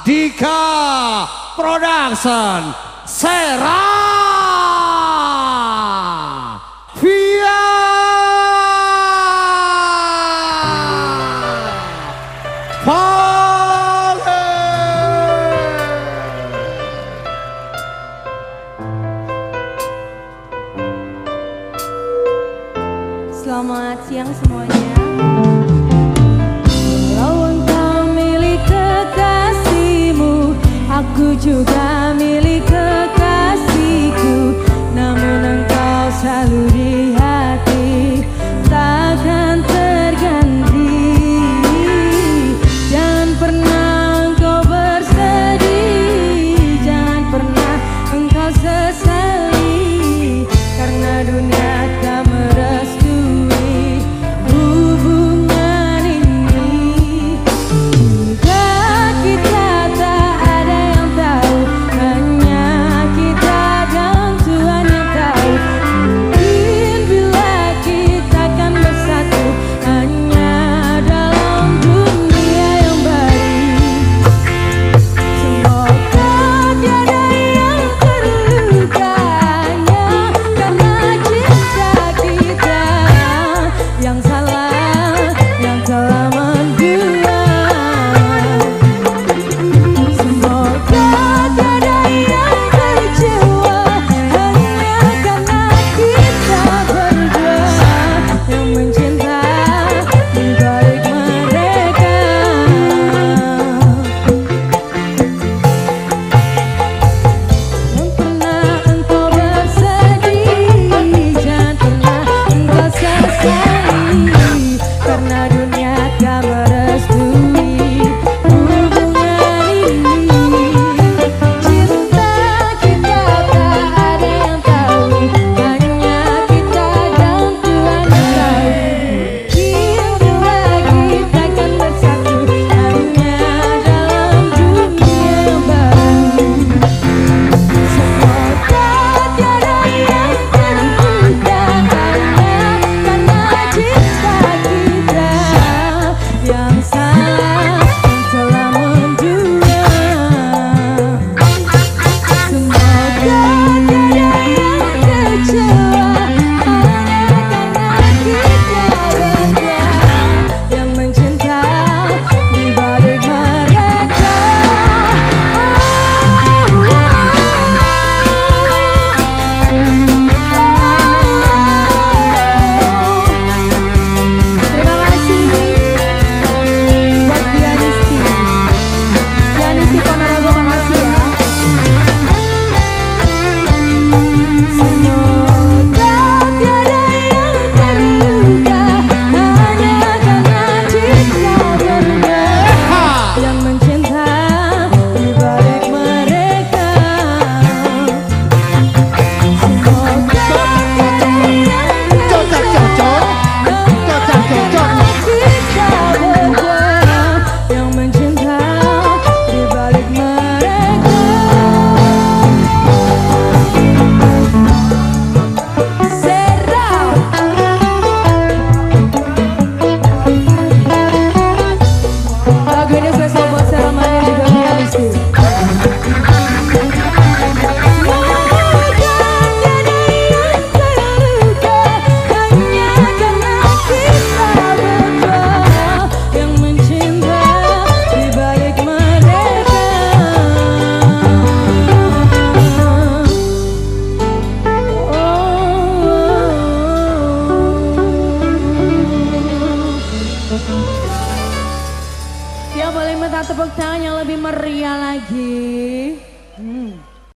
Dika Production Sera Via Vale. Selamat siang semuanya. Kalau engkau milik kekasihmu, aku juga milik kekasihku. Namun engkau selalu di hati, takkan terganti. Jangan pernah engkau bersedih, jangan pernah engkau sesali, karena dunia tak merestui hubungan ini. Jika kita tak ada yang tahu, hanya kita dan Tuhan yang tahu. Mungkin bila kita akan bersatu hanya dalam dunia yang baru. Semoga tiada yang terluka hanya karena cinta kita yang salah, yang telah mendua. Semoga tiada yang kecewa hanya karena kita berdua yang mencinta di balik mereka. Jangan pernah engkau bersedih, jangan pernah engkau sesali, karena dunia tak merestui hubungan ini. Cinta kita tak ada yang tahu, hanya kita dan Tuhan yang tahu. Mungkin bila kita akan bersatu hanya dalam dunia yang baru. Semoga tiada yang terluka hanya karena cinta kita yang salah, yang telah mendua. Semoga tiada yang kecewa hanya karena kita berdua yang mencinta di balik mereka. Terima kasih buat Dianisti Ponorogo, makasih ya. Semoga tiada yang terluka hanya karena cinta berdua yang mencinta di balik mereka. Semoga tiada yang kecewa hanya karena kita berdua yang mencinta di balik mereka. Sera. Lagu ini spesial buat Sera Maya juga Dianisti. Semoga tiada yang terluka hanya karena kita berdua yang mencinta di balik mereka. Yang boleh minta tepuk tangan yang lebih meriah lagi.